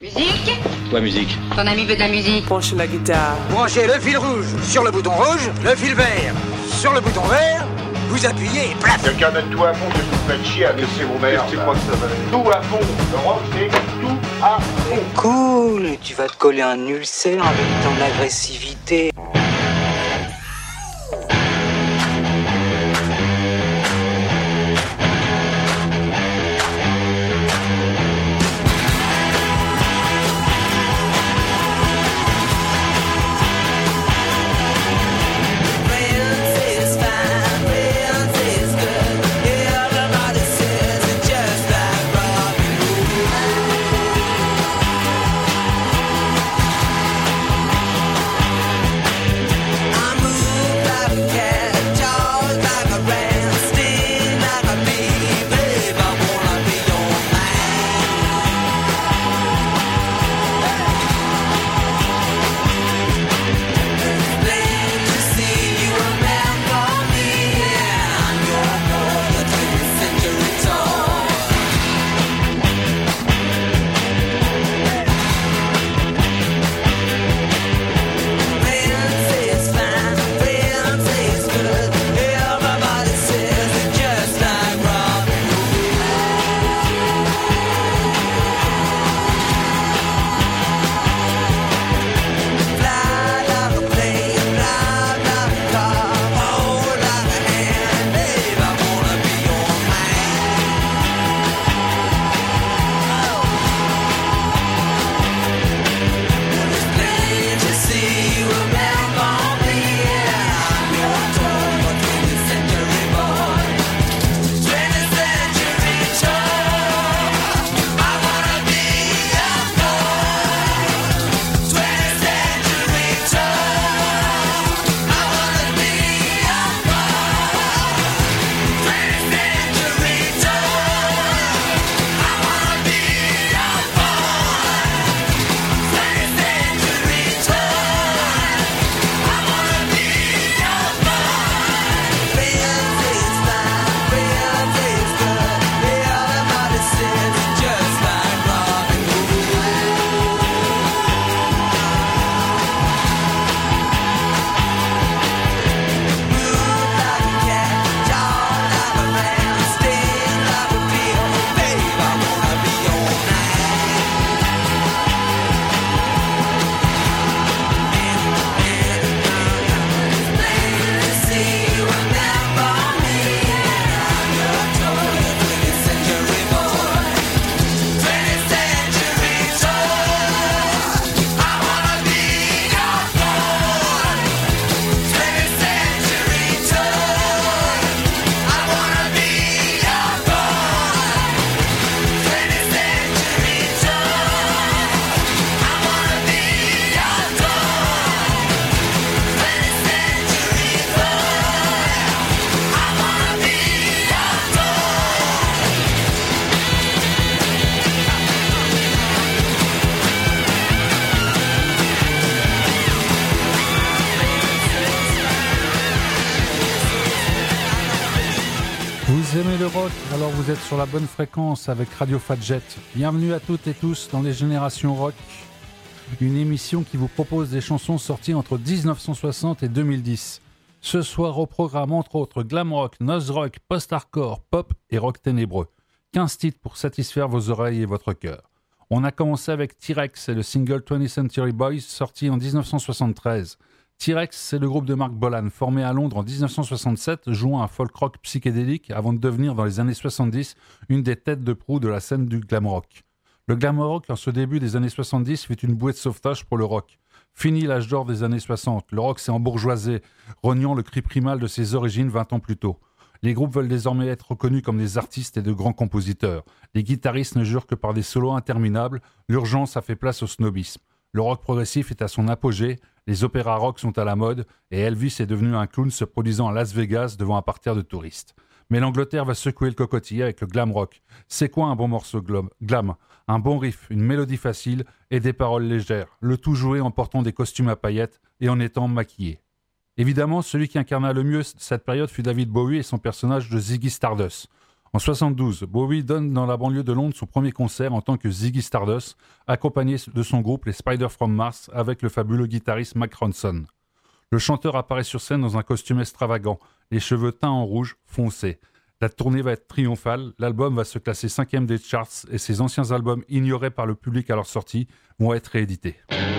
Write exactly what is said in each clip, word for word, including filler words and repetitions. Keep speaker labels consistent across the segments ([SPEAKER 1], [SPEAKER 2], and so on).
[SPEAKER 1] Musique ?
[SPEAKER 2] Ouais, musique.
[SPEAKER 1] Ton ami veut de la musique.
[SPEAKER 3] Branche la guitare.
[SPEAKER 4] Branchez le fil rouge sur le bouton rouge, le fil vert sur le bouton vert, vous appuyez et plaf.
[SPEAKER 5] Quelqu'un mettre tout à fond, que vous faites chier à laisser vos mères. Tu crois que ça va aller ? Tout à fond. Le rock, c'est tout à fond.
[SPEAKER 4] Cool, tu vas te coller un ulcère avec ton agressivité.
[SPEAKER 6] Vous aimez le rock, alors vous êtes sur la bonne fréquence avec Radio Fadjet. Bienvenue à toutes et tous dans les Générations Rock, une émission qui vous propose des chansons sorties entre dix-neuf cent soixante et deux mille dix. Ce soir au programme entre autres glam rock, noise rock, post-hardcore, pop et rock ténébreux. quinze titres pour satisfaire vos oreilles et votre cœur. On a commencé avec T-Rex et le single twentieth Century Boys sorti en dix-neuf cent soixante-treize. T-Rex, c'est le groupe de Mark Bolan, formé à Londres en dix-neuf cent soixante-sept, jouant un folk rock psychédélique avant de devenir dans les années soixante-dix une des têtes de proue de la scène du glam rock. Le glam rock, en ce début des années soixante-dix, fut une bouée de sauvetage pour le rock. Fini l'âge d'or des années soixante, le rock s'est embourgeoisé, reniant le cri primal de ses origines vingt ans plus tôt. Les groupes veulent désormais être reconnus comme des artistes et de grands compositeurs. Les guitaristes ne jurent que par des solos interminables, l'urgence a fait place au snobisme. Le rock progressif est à son apogée, les opéras rock sont à la mode et Elvis est devenu un clown se produisant à Las Vegas devant un parterre de touristes. Mais l'Angleterre va secouer le cocotier avec le glam rock. C'est quoi un bon morceau glam ? Un bon riff, une mélodie facile et des paroles légères, le tout joué en portant des costumes à paillettes et en étant maquillé. Évidemment, celui qui incarna le mieux cette période fut David Bowie et son personnage de Ziggy Stardust. En soixante-douze, Bowie donne dans la banlieue de Londres son premier concert en tant que Ziggy Stardust, accompagné de son groupe les Spiders from Mars avec le fabuleux guitariste Mark Ronson. Le chanteur apparaît sur scène dans un costume extravagant, les cheveux teints en rouge foncé. La tournée va être triomphale, l'album va se classer cinquième des charts et ses anciens albums ignorés par le public à leur sortie vont être réédités.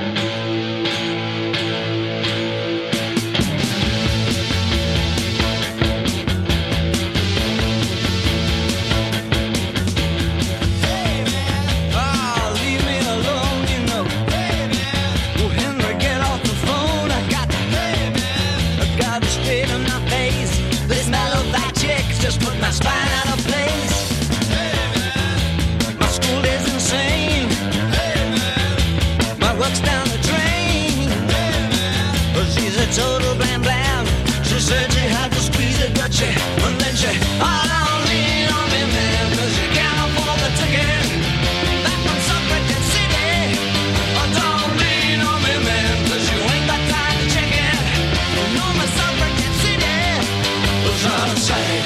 [SPEAKER 1] Total blam blam. She said she had to squeeze it, but she, and then she, oh, don't lean on me, man, cause you can't afford the ticket back from Suffragette City. Oh, don't lean on me, man, cause you ain't got time to check it. You know my Suffragette City was out of sight.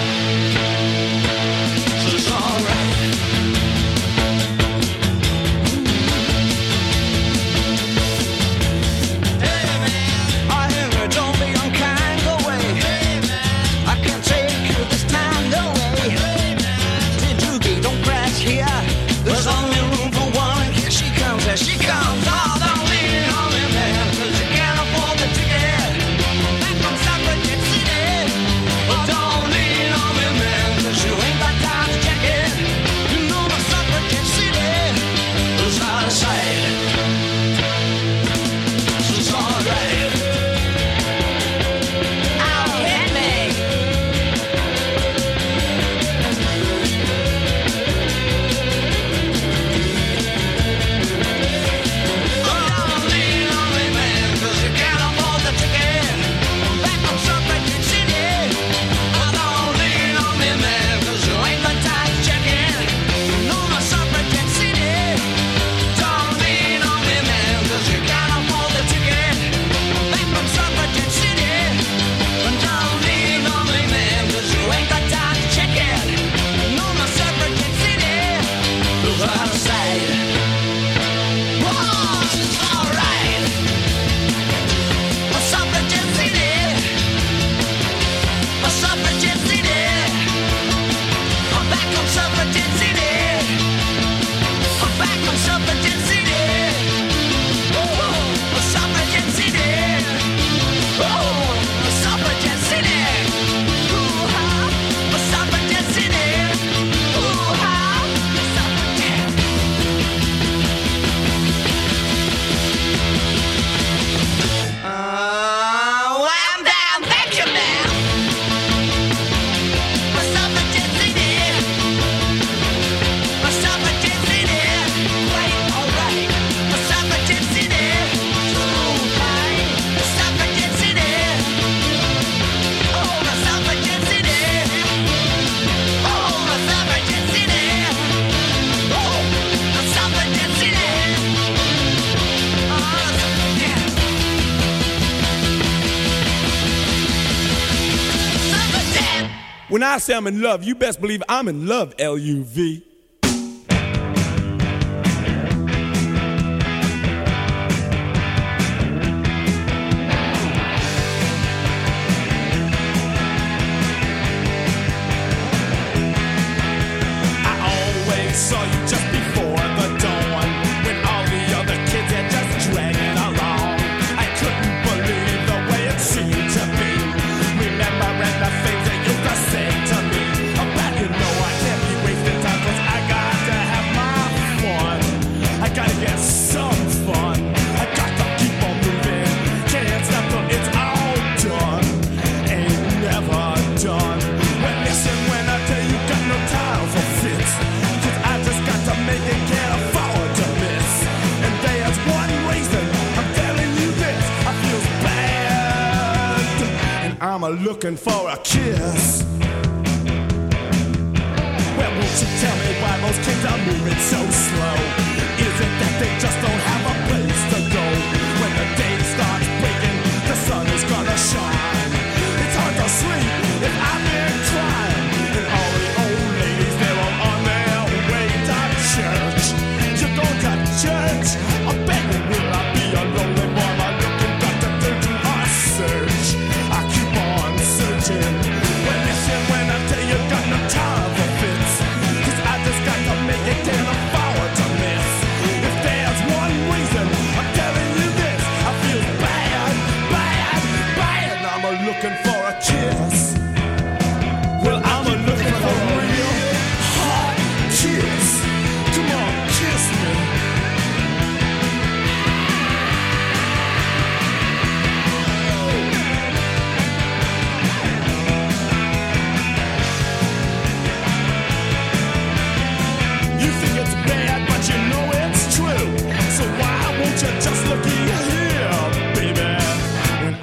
[SPEAKER 1] So it's alright. There's only room for one. Here she comes, here she comes. Oh, don't lean on me, man, cause you can't afford the ticket back from Suffragette City. Oh, don't lean on me, man, cause you ain't got time to check it. You know my Suffragette City is out of sight. So it's alright. Oh, hit me.
[SPEAKER 2] When I say I'm in love, you best believe I'm in love, L U V. I'm looking for a kiss. Well, won't you tell me why most kids are moving so slow? Is it that they just don't have a place to go? When the day starts breaking, the sun is gonna shine. It's hard to sleep if I've been crying, and all the old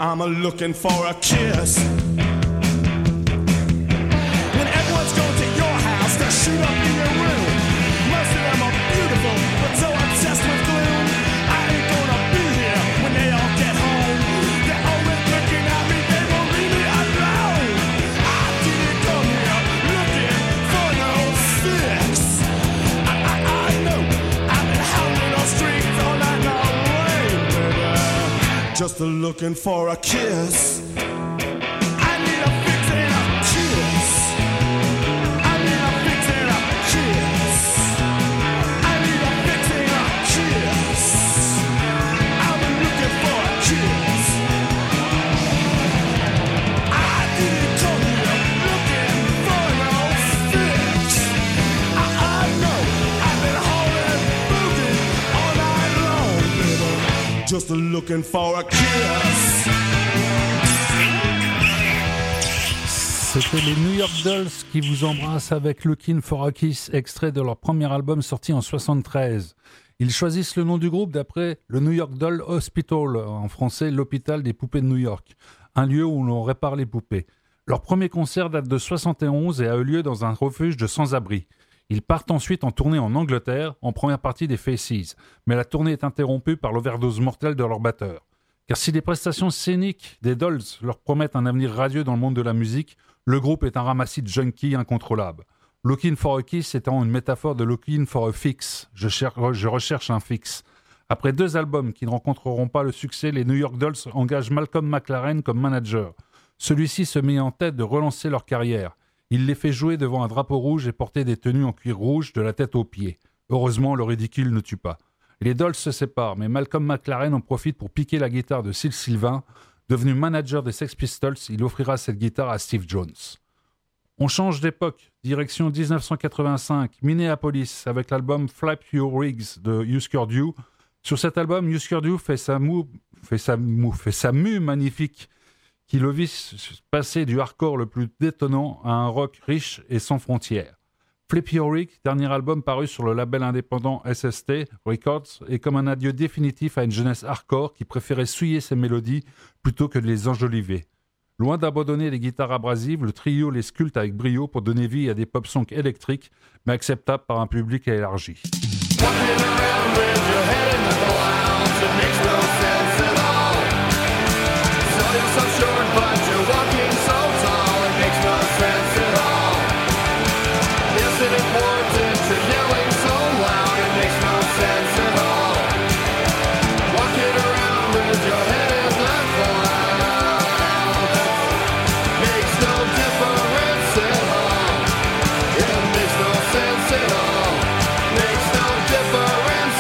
[SPEAKER 2] I'm a looking for a kiss. When everyone's going to your house, they shoot up in your room. Most of them are beautiful, but so obsessed with gloom. I ain't gonna be here when they all get home. They're always looking at me, they won't leave me alone. I didn't come here looking for no fix. I, I, I know I've been hounding those streets all night long, baby. Just a looking for a kiss. I need a fix and a kiss. I need a fix and a kiss. I need a fix and a kiss. I'm looking for a kiss. I didn't come here looking for no fix. I, I know I've been holding, moving all night long, baby. Just a looking for a kiss.
[SPEAKER 6] C'était les New York Dolls qui vous embrassent avec Looking for a Kiss, extrait de leur premier album sorti en soixante-treize. Ils choisissent le nom du groupe d'après le New York Doll Hospital, en français l'hôpital des poupées de New York, un lieu où l'on répare les poupées. Leur premier concert date de soixante et onze et a eu lieu dans un refuge de sans-abri. Ils partent ensuite en tournée en Angleterre, en première partie des Faces, mais la tournée est interrompue par l'overdose mortelle de leur batteur. Car si les prestations scéniques des Dolls leur promettent un avenir radieux dans le monde de la musique, le groupe est un ramassis de junkies incontrôlables. Looking for a Kiss étant une métaphore de Looking for a Fix. Je, cher- je recherche un fixe. Après deux albums qui ne rencontreront pas le succès, les New York Dolls engagent Malcolm McLaren comme manager. Celui-ci se met en tête de relancer leur carrière. Il les fait jouer devant un drapeau rouge et porter des tenues en cuir rouge de la tête aux pieds. Heureusement, le ridicule ne tue pas. Les Dolls se séparent, mais Malcolm McLaren en profite pour piquer la guitare de Sid Sylvain. Devenu manager des Sex Pistols, il offrira cette guitare à Steve Jones. On change d'époque, direction dix-neuf cent quatre-vingt-cinq, Minneapolis, avec l'album Flap Your Rigs de Husker Du. Sur cet album, Husker Du fait sa moue, fait sa moue, fait sa mue magnifique, qui le vit passer du hardcore le plus détonnant à un rock riche et sans frontières. Flip Your Rig, dernier album paru sur le label indépendant S S T Records, est comme un adieu définitif à une jeunesse hardcore qui préférait souiller ses mélodies plutôt que de les enjoliver. Loin d'abandonner les guitares abrasives, le trio les sculpte avec brio pour donner vie à des pop-songs électriques, mais acceptables par un public élargi.
[SPEAKER 3] Difference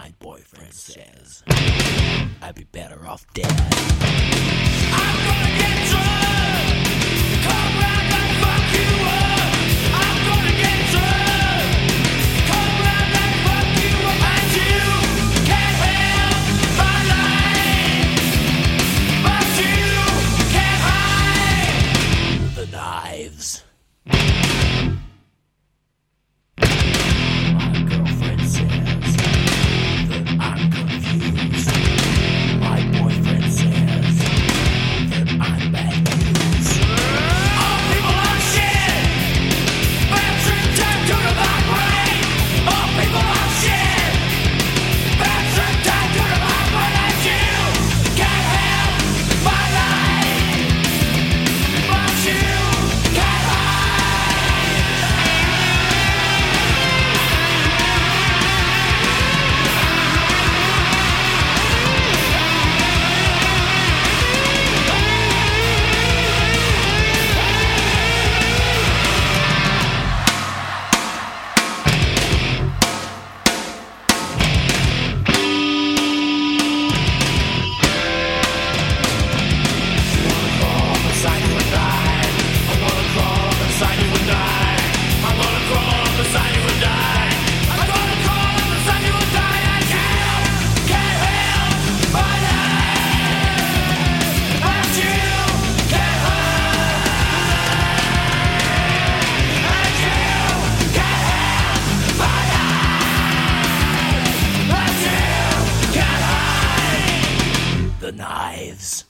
[SPEAKER 1] my boyfriend says I'd be better off dead. I'm gonna get drunk, come round and fuck you up. I'm gonna get drunk, come round and fuck you up. And you can't help my life, but you can't hide the knives. My girlfriend says that I'm confused. My boyfriend says that I'm bad news. All people are shit. Bad trip time to the my brain. All people are shit. Bad trip time to the my brain. And you can't help my life, but you can't hide. The knives.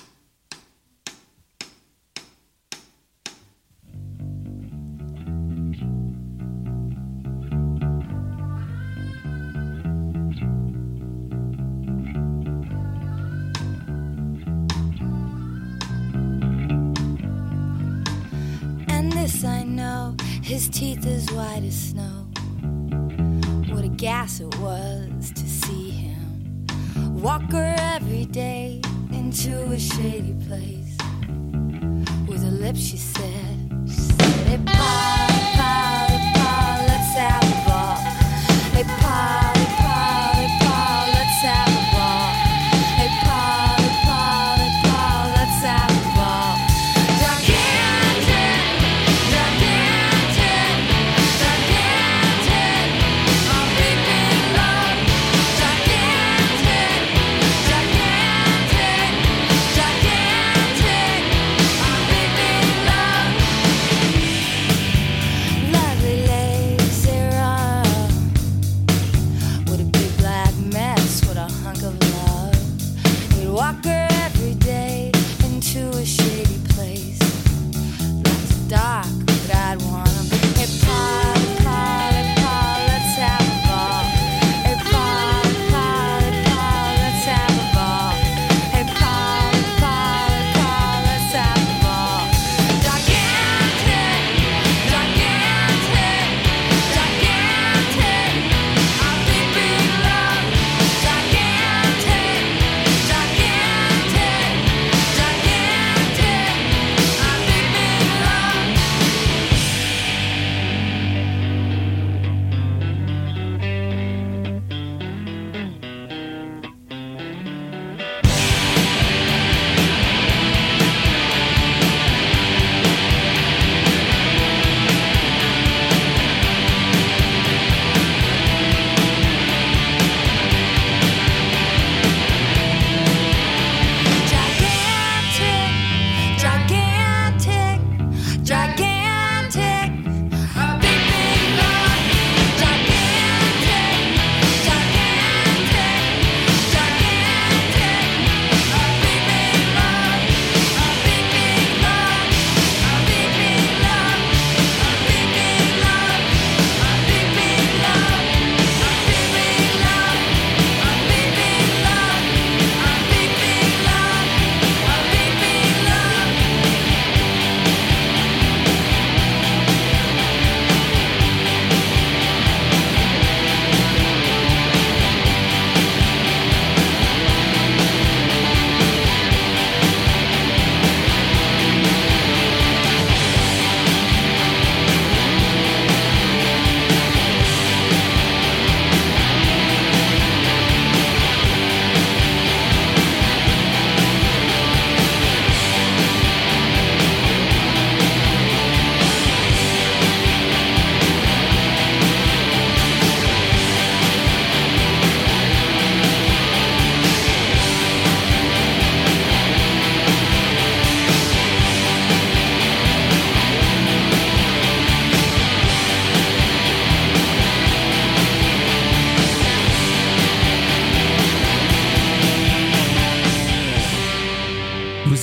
[SPEAKER 3] And this I know, his teeth as white as snow. What a gas it was to see him walk her every day into a shady place. With her lips she said, she said, hey pa, hey pa, hey pa, let's have a ball. Hey pa, hey pa, hey pa, let's have a ball. Hey pa, hey pa, hey pa, let's have a ball. Gigantic, gigantic, gigantic, I'm beeping love. Gigantic, gigantic, gigantic, I'm beeping love.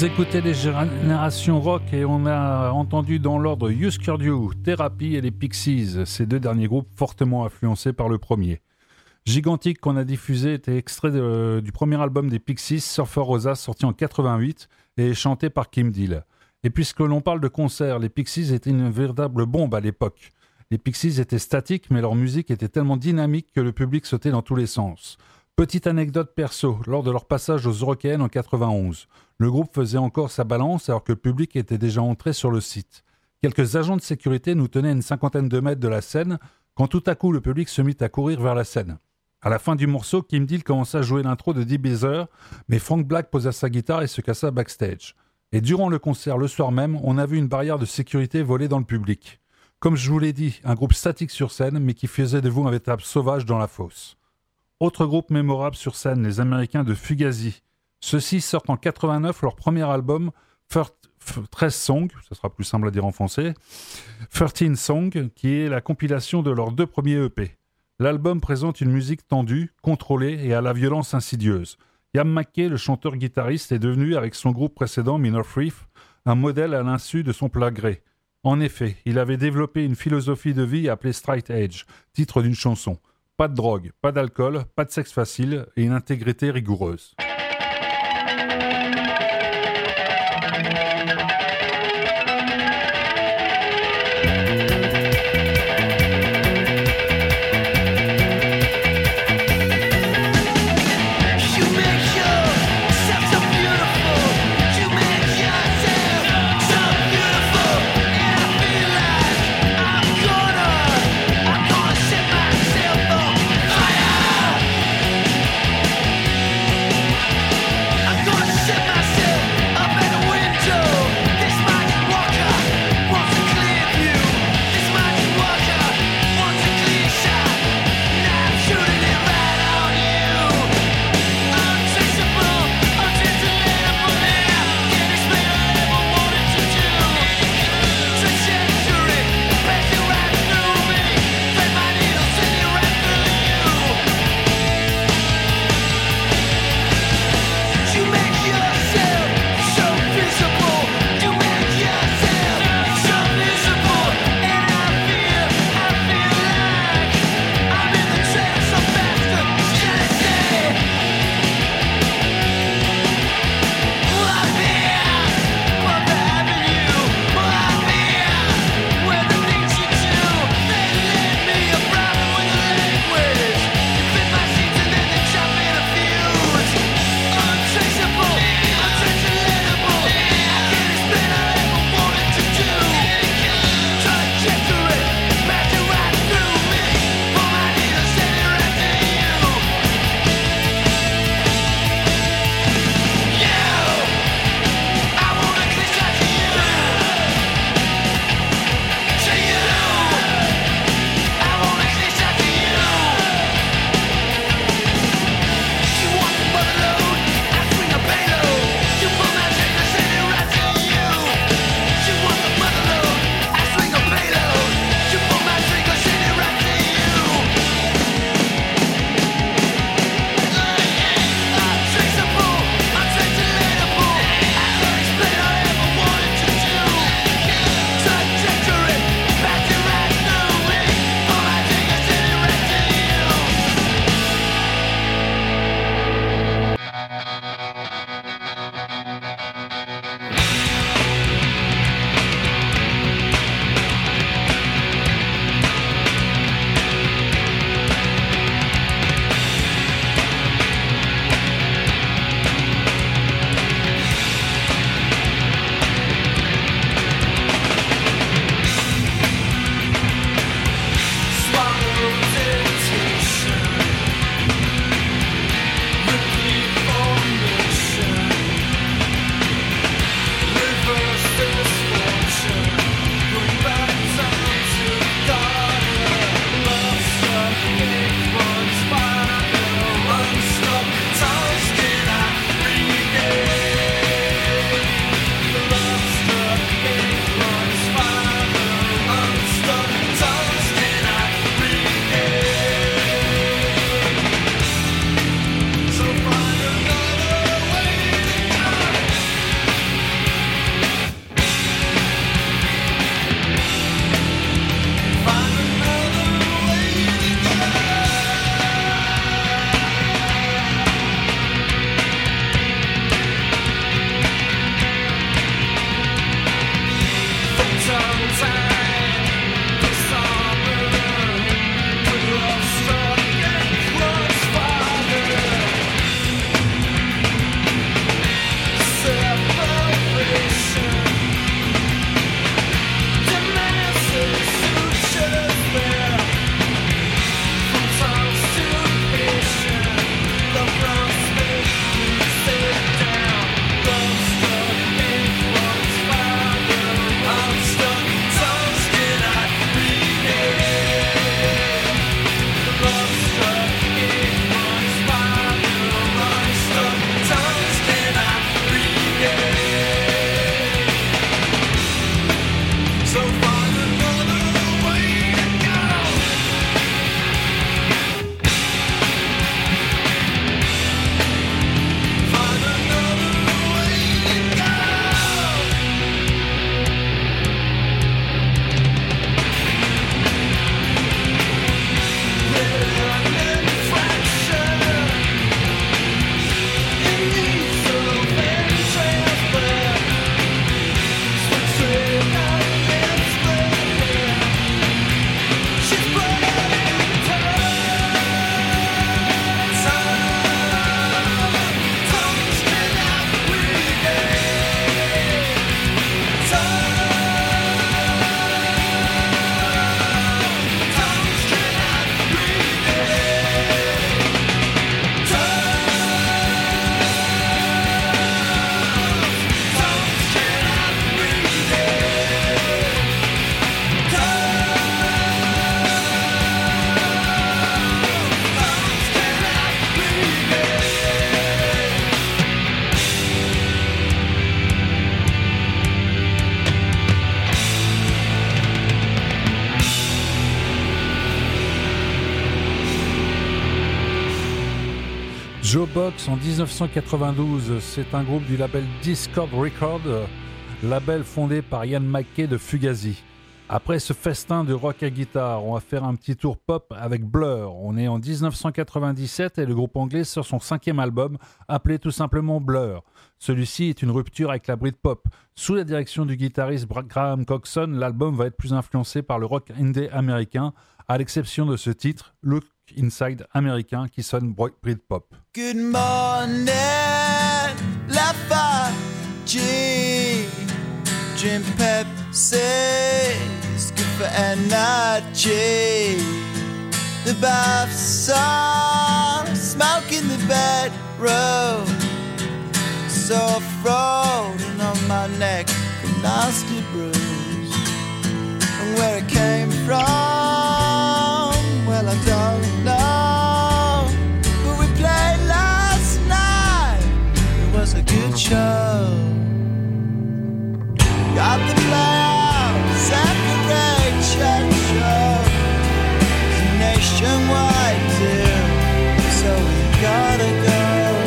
[SPEAKER 6] Vous écoutez les générations rock et on a entendu dans l'ordre Husker You, Therapy et les Pixies, ces deux derniers groupes fortement influencés par le premier. Gigantic qu'on a diffusé était extrait de, du premier album des Pixies, Surfer Rosa, sorti en quatre-vingt-huit et chanté par Kim Deal. Et puisque l'on parle de concert, les Pixies étaient une véritable bombe à l'époque. Les Pixies étaient statiques, mais leur musique était tellement dynamique que le public sautait dans tous les sens. Petite anecdote perso, lors de leur passage aux Eurokéennes en quatre-vingt-onze, le groupe faisait encore sa balance alors que le public était déjà entré sur le site. Quelques agents de sécurité nous tenaient à une cinquantaine de mètres de la scène, quand tout à coup le public se mit à courir vers la scène. À la fin du morceau, Kim Deal commença à jouer l'intro de Dee Beezer, mais Frank Black posa sa guitare et se cassa backstage. Et durant le concert, le soir même, on a vu une barrière de sécurité voler dans le public. Comme je vous l'ai dit, un groupe statique sur scène, mais qui faisait de vous un véritable sauvage dans la fosse. Autre groupe mémorable sur scène, les Américains de Fugazi. Ceux-ci sortent en quatre-vingt-neuf leur premier album, treize Songs, ça sera plus simple à dire en français, treize Songs, qui est la compilation de leurs deux premiers E P. L'album présente une musique tendue, contrôlée et à la violence insidieuse. Ian MacKaye, le chanteur-guitariste, est devenu, avec son groupe précédent, Minor Threat, un modèle à l'insu de son plein gré. En effet, il avait développé une philosophie de vie appelée Straight Edge, titre d'une chanson. Pas de drogue, pas d'alcool, pas de sexe facile et une intégrité rigoureuse.
[SPEAKER 1] Myself on fire.
[SPEAKER 6] Joe Box en dix-neuf cent quatre-vingt-douze, c'est un groupe du label Discord Records, label fondé par Ian MacKaye de Fugazi. Après ce festin de rock à guitare, on va faire un petit tour pop avec Blur. On est en dix-neuf cent quatre-vingt-dix-sept et le groupe anglais sort son cinquième album, appelé tout simplement Blur. Celui-ci est une rupture avec la Britpop. Sous la direction du guitariste Graham Coxon, l'album va être plus influencé par le rock indé américain, à l'exception de ce titre, Look Inside américain, qui sonne Britpop.
[SPEAKER 7] Good morning, Lafarge. Drink Pepsi, it's good for energy. The bath song, smoke in the bedroom. Sore throat and on my neck, a nasty bruise. And where it came from, well I don't know. But we played last night, it was a good show. Got the playhouse at the Rachel show. It's a nationwide deal, so we gotta go.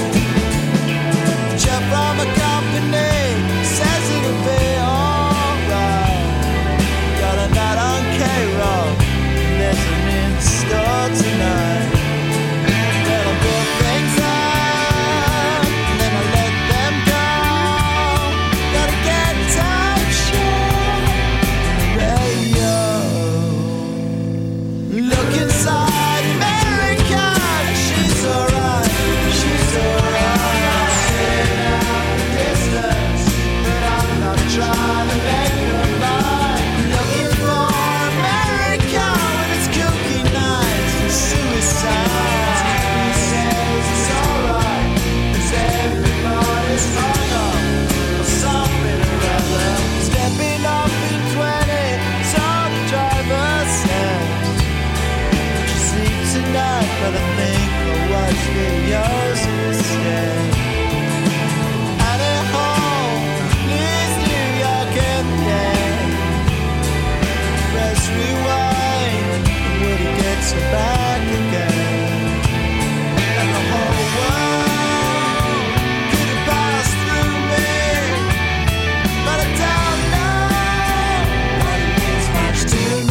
[SPEAKER 7] Jeff from a company says it'll be alright. Got a night on K-Rock, and there's an in-store tonight. Then I build things up, and then I let them go. Gotta get time show radio. Look inside America, she's alright, she's alright. Trying to make her mind. Looking for America when it's cookie nights and suicide. He says it's alright, 'cause everybody's hung up or something or other. Stepping off in twenty, so the driver says, you sleep tonight, but I think I'll watch videos instead. At home, please New York and then press rewind when it gets you back again. And the whole world could have passed through me, but I don't know what it means much to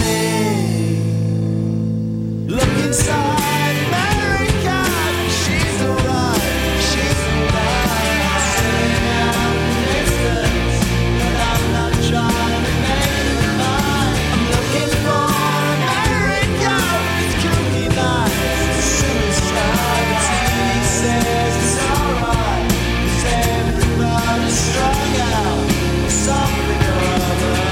[SPEAKER 7] me. Look inside America, she's alright, she's alright. Sitting out in the distance, but I'm not trying to make it mine. I'm looking for America with cookie nights, suicide. The T V says it's alright, 'cause everybody's strung out with something or other.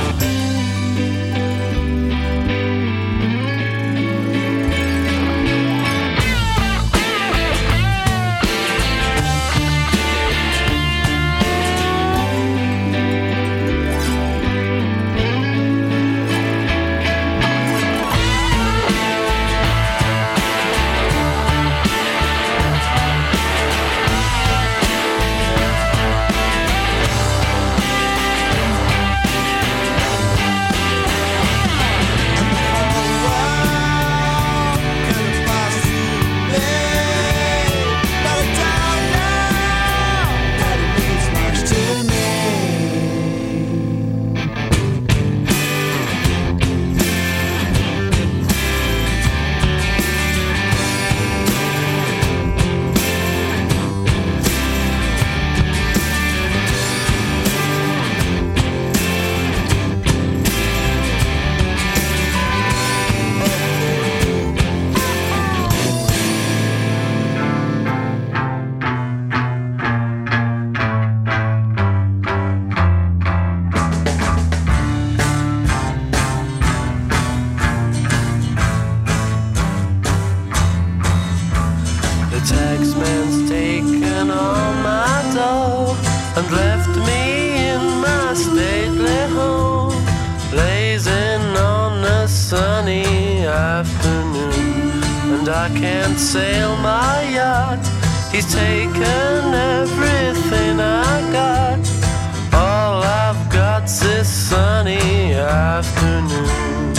[SPEAKER 7] The taxman's taken all my dough and left me in my stately home, blazing on a sunny afternoon. And I can't sail my yacht, he's taken everything I got. All I've got's this sunny afternoon.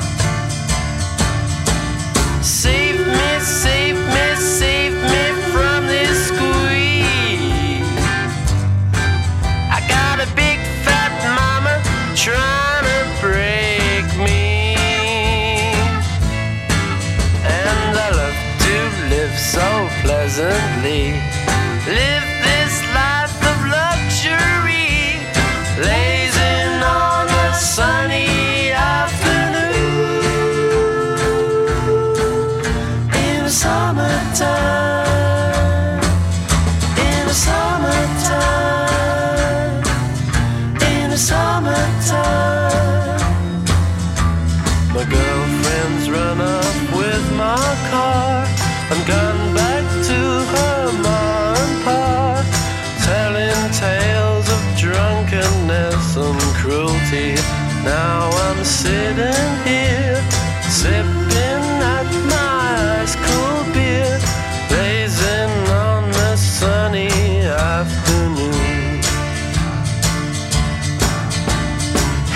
[SPEAKER 7] Save me, save me, save me from
[SPEAKER 8] live so pleasantly. Live this life of luxury, lazing on a sunny afternoon in the summertime, in the summertime, in the summertime. My girlfriend's run up with my car and gone back to her ma and pa, telling tales of drunkenness and cruelty. Now I'm sitting here, sipping at my ice cold beer, blazing on the sunny afternoon.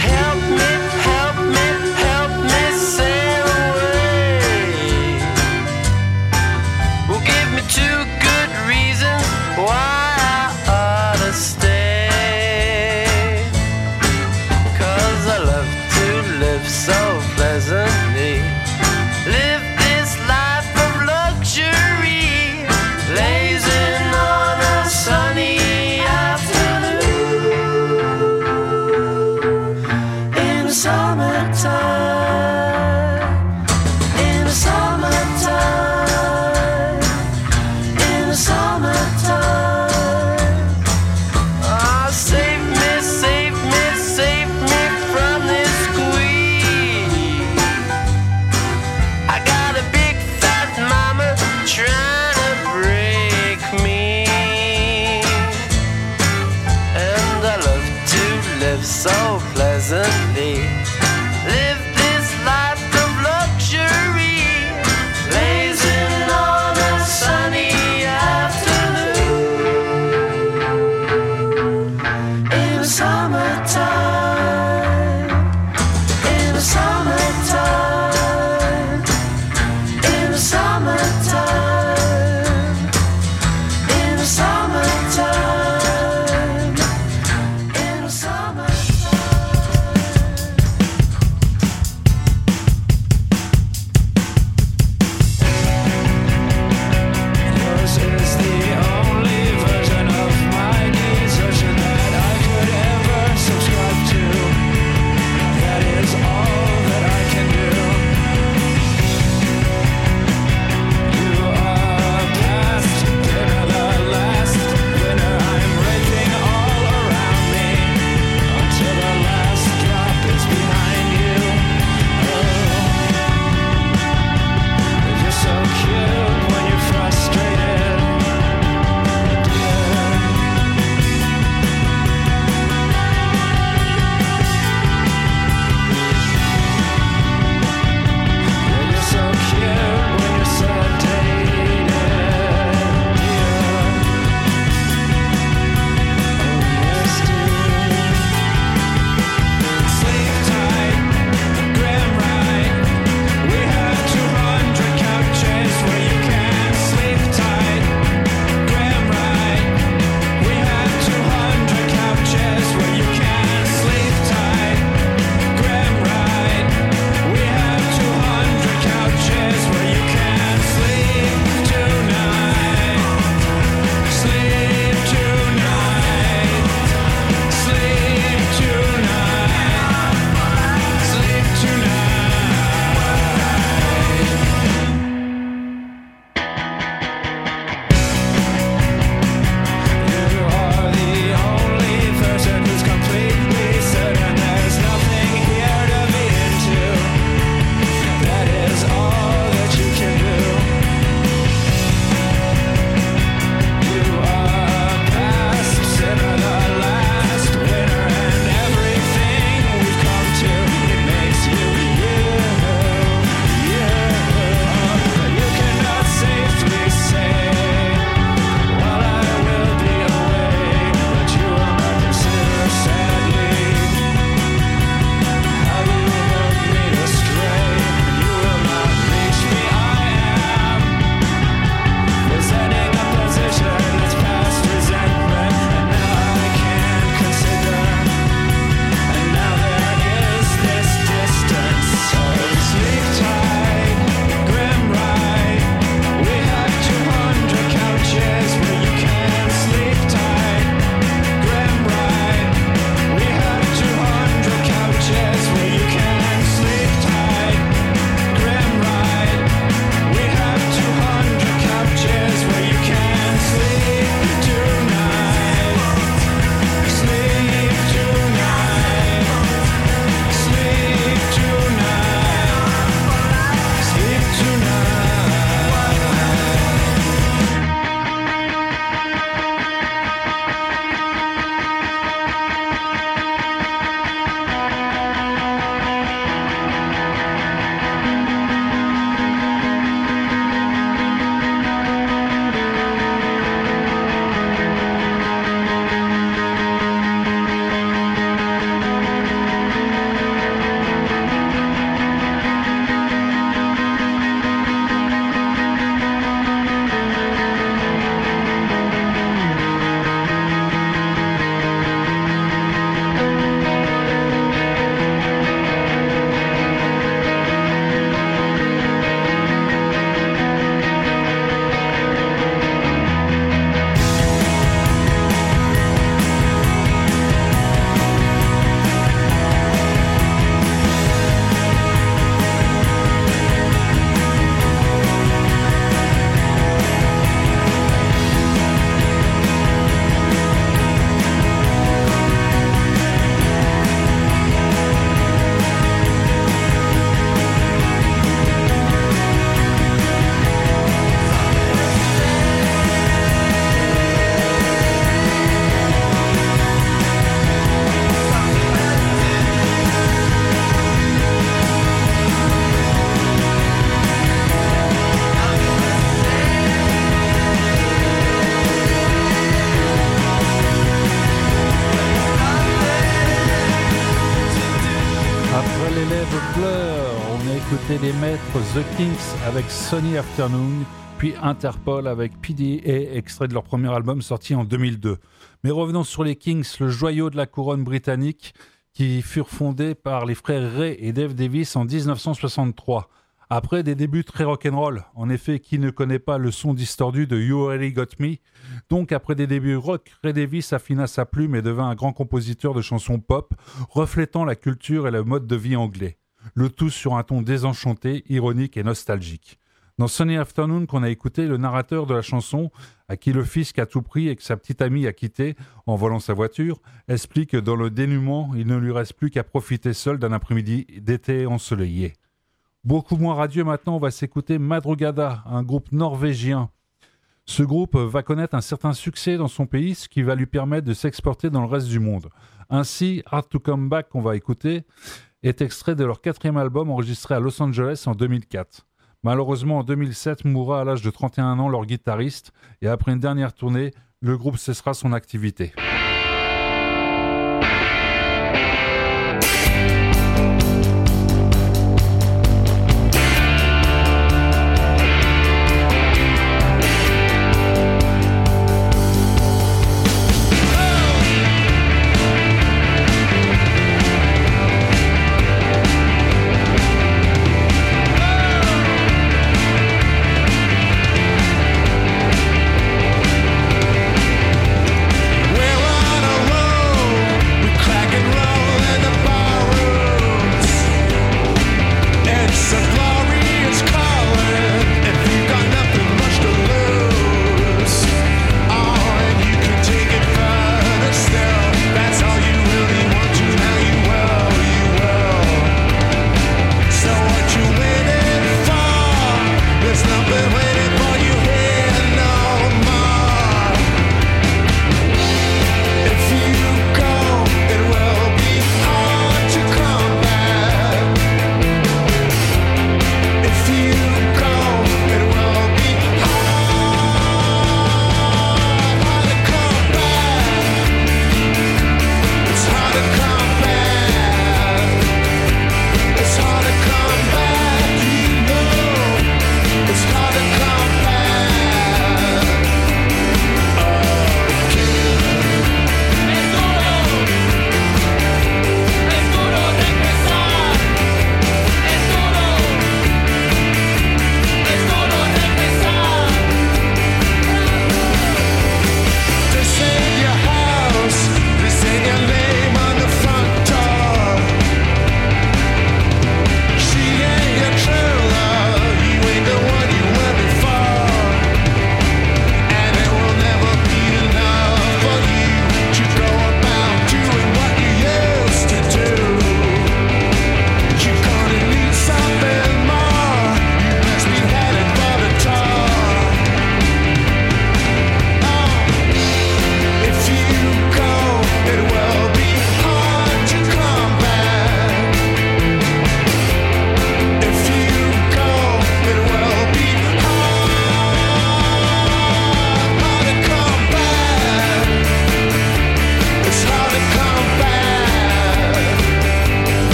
[SPEAKER 6] écouté les maîtres The Kinks avec Sunny Afternoon, puis Interpol avec P D A, extrait de leur premier album sorti en deux mille deux. Mais revenons sur les Kinks, le joyau de la couronne britannique, qui furent fondés par les frères Ray et Dave Davis en dix-neuf cent soixante-trois. Après des débuts très rock'n'roll, en effet, qui ne connaît pas le son distordu de You Already Got Me? Donc après des débuts rock, Ray Davis affina sa plume et devint un grand compositeur de chansons pop, reflétant la culture et le mode de vie anglais. Le tout sur un ton désenchanté, ironique et nostalgique. Dans Sunny Afternoon qu'on a écouté, le narrateur de la chanson, à qui le fisc a tout pris et que sa petite amie a quitté en volant sa voiture, explique que dans le dénuement, il ne lui reste plus qu'à profiter seul d'un après-midi d'été ensoleillé. Beaucoup moins radieux maintenant, on va s'écouter Madrugada, un groupe norvégien. Ce groupe va connaître un certain succès dans son pays, ce qui va lui permettre de s'exporter dans le reste du monde. Ainsi, Hard to Come Back, qu'on va écouter, est extrait de leur quatrième album enregistré à Los Angeles en deux mille quatre. Malheureusement, en deux mille sept, mourra à l'âge de trente et un ans leur guitariste, et après une dernière tournée, le groupe cessera son activité.
[SPEAKER 2] Well,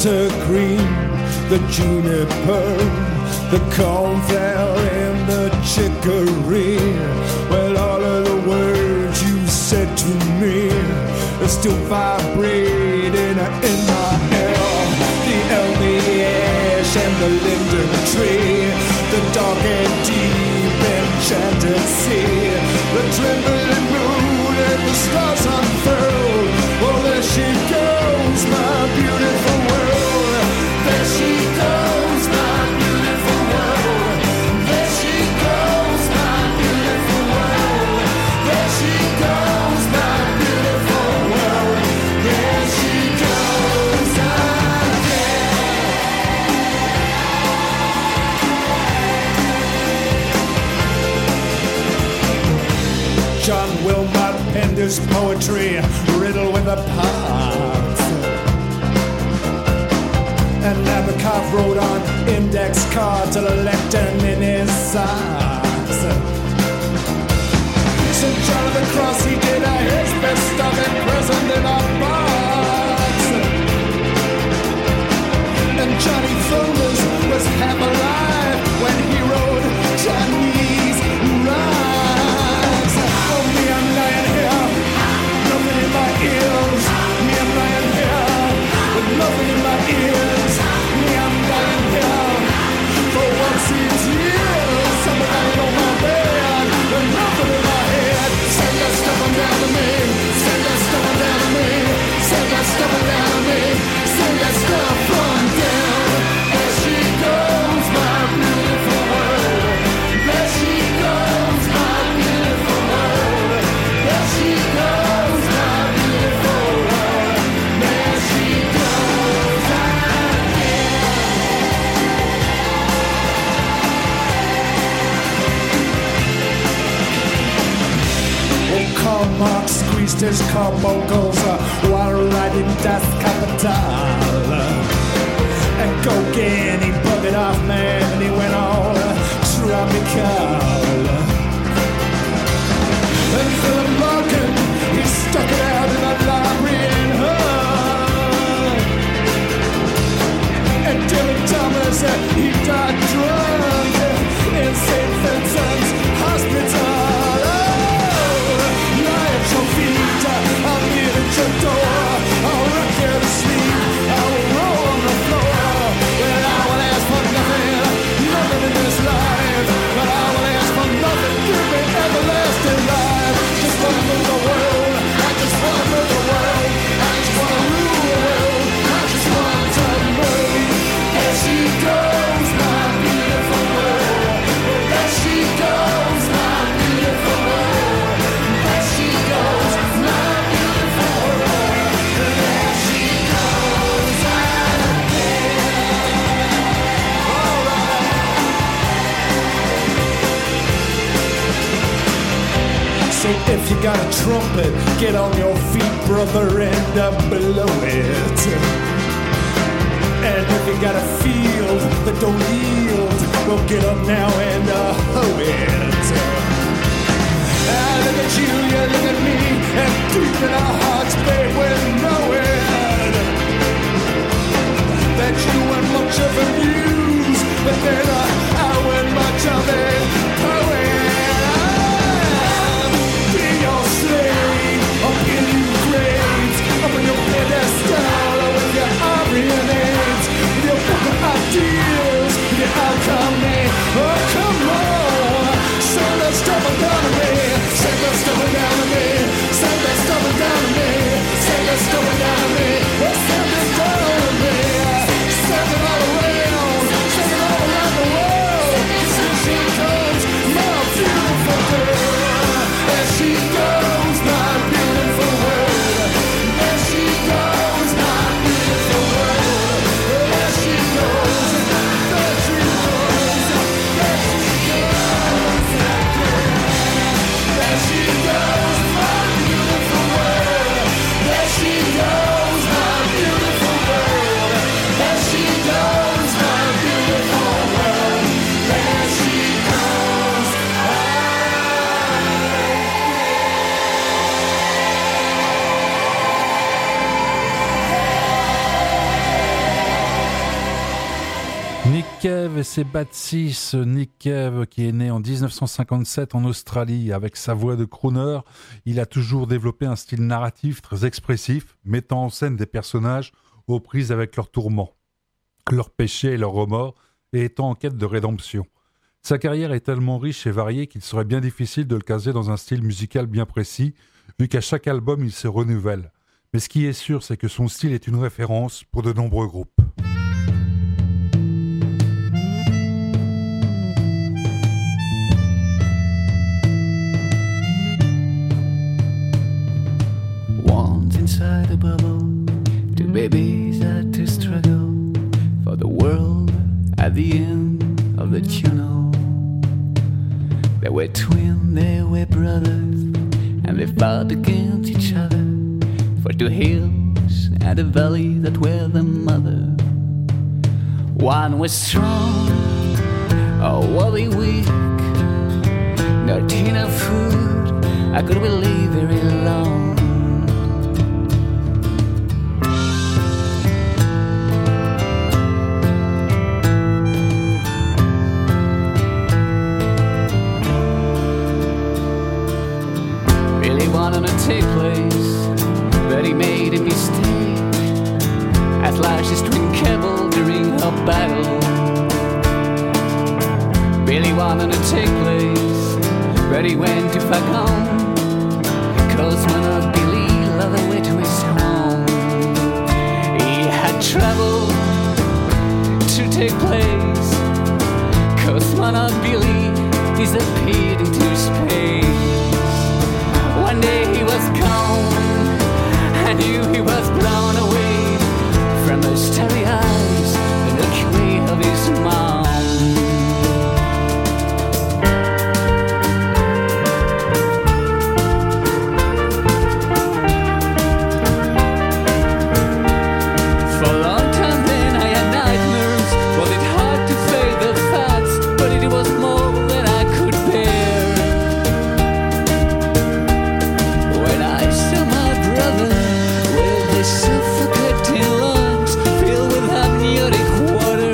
[SPEAKER 2] wintergreen, the juniper, the cornflower and the chicory. Well, all of the words you said to me are still vibrating in my ear. The elm, the ash and the linden tree, the dark and deep enchanted sea, the trembling moon and the stars unfurled. Oh, there she goes, my beautiful world. There she goes, my beautiful world. There she goes, my beautiful world. There she goes, my beautiful world. There she goes again. John Wilmot penned his poetry, riddled with the parts. And Nabokov wrote on index cards a lectern in his socks. Saint John of the Cross, he did a his best stuff in prison in a box. And Johnny Thunders was half alive when he wrote Chinese rhymes. Oh, me, I'm lying here, nothing in my ears. Me, I'm lying here with nothing in my ears. Me, I'm lying here for once these years. I'm lying on my bed with nothing in my head. Send that stuff down to me. Send that stuff down to me. Send that stuff down to me. Send that stuff from down. There she goes, my beautiful world. There she goes, my beautiful world. There she goes, my beautiful world. There she goes again. Oh, Karl Marx squeezed his carbuncles uh, while riding Das Kapital. And Gauguin, he bugged off, man, and he went all uh, tropical. And Philip Larkin, he stuck it out in a library in Hull. And Dylan Thomas, uh, he died drunk uh, in Saint Vincent's Hospital. Oh, lie at your feet, uh, I'll kneel at your door. I'll rock you to sleep, I'll roll on the floor. Well, I will ask for nothing, nothing in this life. But I will ask for nothing, give me everlasting life. Just wanna move the world, I just wanna move the world. I just wanna rule the world, I just want to move. There she goes, my beautiful world. There she goes, my beautiful world. There she goes, my beautiful world. There she goes again. All right. So if you got a trumpet, get on your feet, brother, and uh, blow it. And if you got a field that don't yield, well, get up now and uh, hoe it. I look at you, you look at me, and deep in our hearts, babe, we know it. That you weren't much of a muse, but then uh, I went much of a poet. I'll be your slave, up in your grades, up in your pedestal, with your Aryan aids, with your book of ideas, with your alchemy. Oh, come on, send that stuff down to me, send that stuff down to me, send that stuff down to me, send that stuff down to me, oh, send it down to me, send it all around, send it all around the world.
[SPEAKER 6] c'est Bad Six, Nick Cave, qui est né en dix-neuf cent cinquante-sept en Australie. Avec sa voix de crooner, il a toujours développé un style narratif très expressif, mettant en scène des personnages aux prises avec leurs tourments, leurs péchés et leurs remords, et étant en quête de rédemption. Sa carrière est tellement riche et variée qu'il serait bien difficile de le caser dans un style musical bien précis, vu qu'à chaque album il se renouvelle. Mais ce qui est sûr, c'est que son style est une référence pour de nombreux groupes.
[SPEAKER 9] Once inside a bubble, two babies had to struggle for the world at the end of the tunnel. They were twins, they were brothers, and they fought against each other for two hills and a valley that were their mother. One was strong, oh, was he weak? Not enough food, I could believe very long. Really wanted to take place, but he made a mistake. At last his twin cable during a battle. Really wanted to take place, but he went too far gone. Cause one of Billy led the way to his home. He had traveled to take place, cause one of Billy disappeared into space. One day he was gone, I knew he was blown away from the starry eyes, the milky way of his mom. For a long time then I had nightmares. Was it hard to face the facts? But it was more than I could bear. When I saw my brother with his suffocating lungs filled with amniotic water,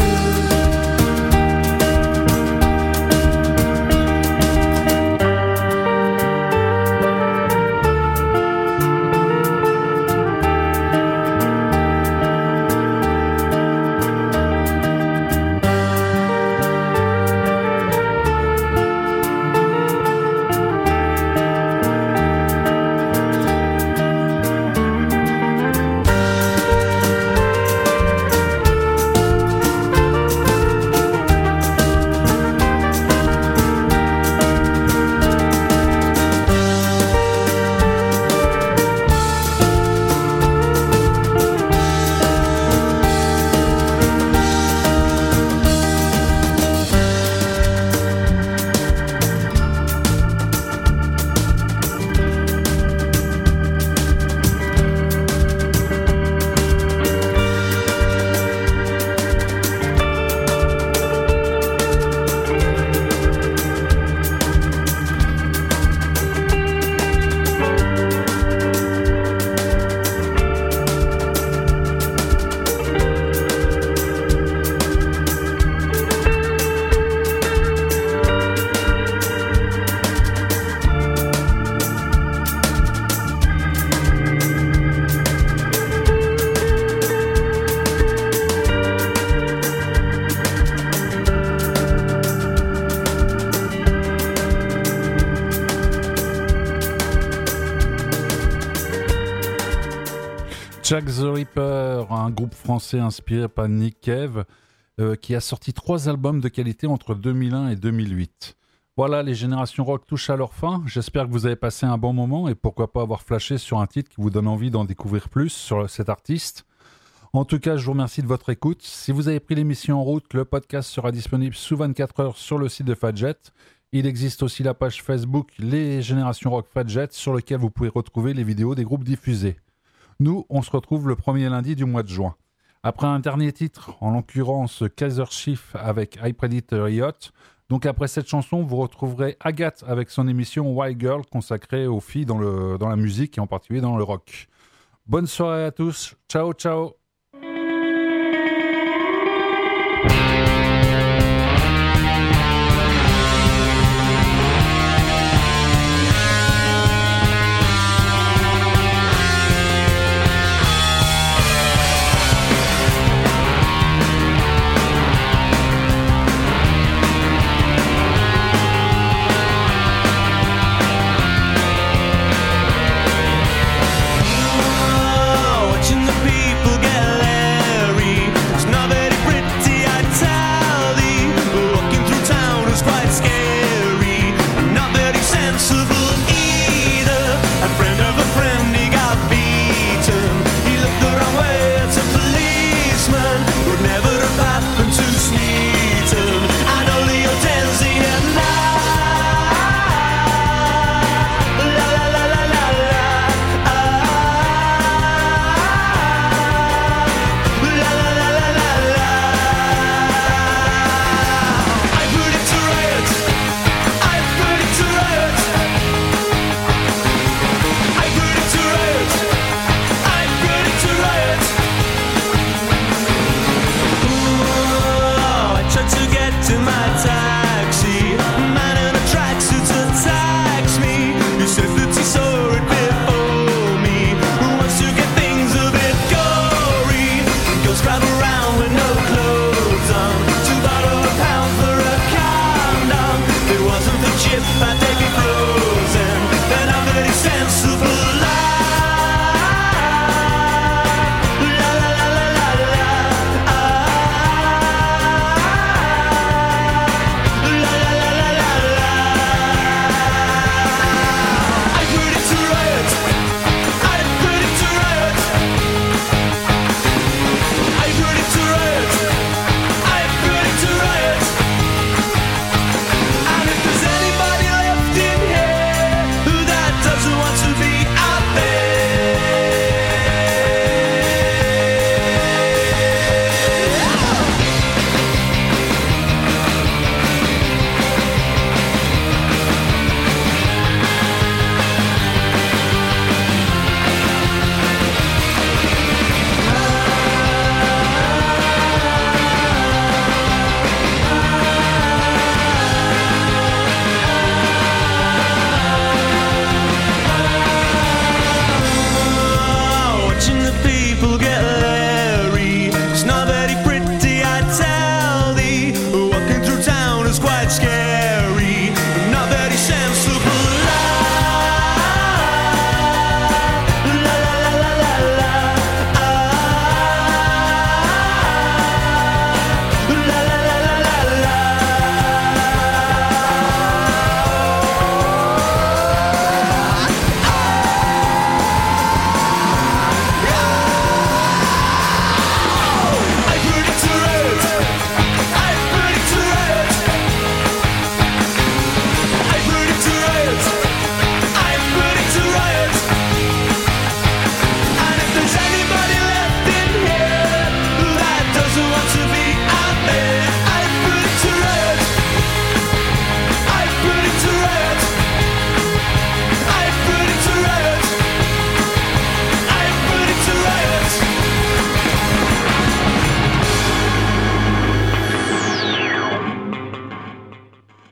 [SPEAKER 6] Jack the Ripper, un groupe français inspiré par Nick Cave, euh, qui a sorti trois albums de qualité entre deux mille un et deux mille huit. Voilà, les générations rock touchent à leur fin. J'espère que vous avez passé un bon moment et pourquoi pas avoir flashé sur un titre qui vous donne envie d'en découvrir plus sur cet artiste. En tout cas, je vous remercie de votre écoute. Si vous avez pris l'émission en route, le podcast sera disponible sous vingt-quatre heures sur le site de Fadjet. Il existe aussi la page Facebook Les Générations Rock Fadjet sur laquelle vous pouvez retrouver les vidéos des groupes diffusés. Nous, on se retrouve le premier lundi du mois de juin. Après un dernier titre, en l'occurrence Kaiser Chief avec I Predict Riot. Donc après cette chanson, vous retrouverez Agathe avec son émission White Girl consacrée aux filles dans, le, dans la musique et en particulier dans le rock. Bonne soirée à tous. Ciao, ciao.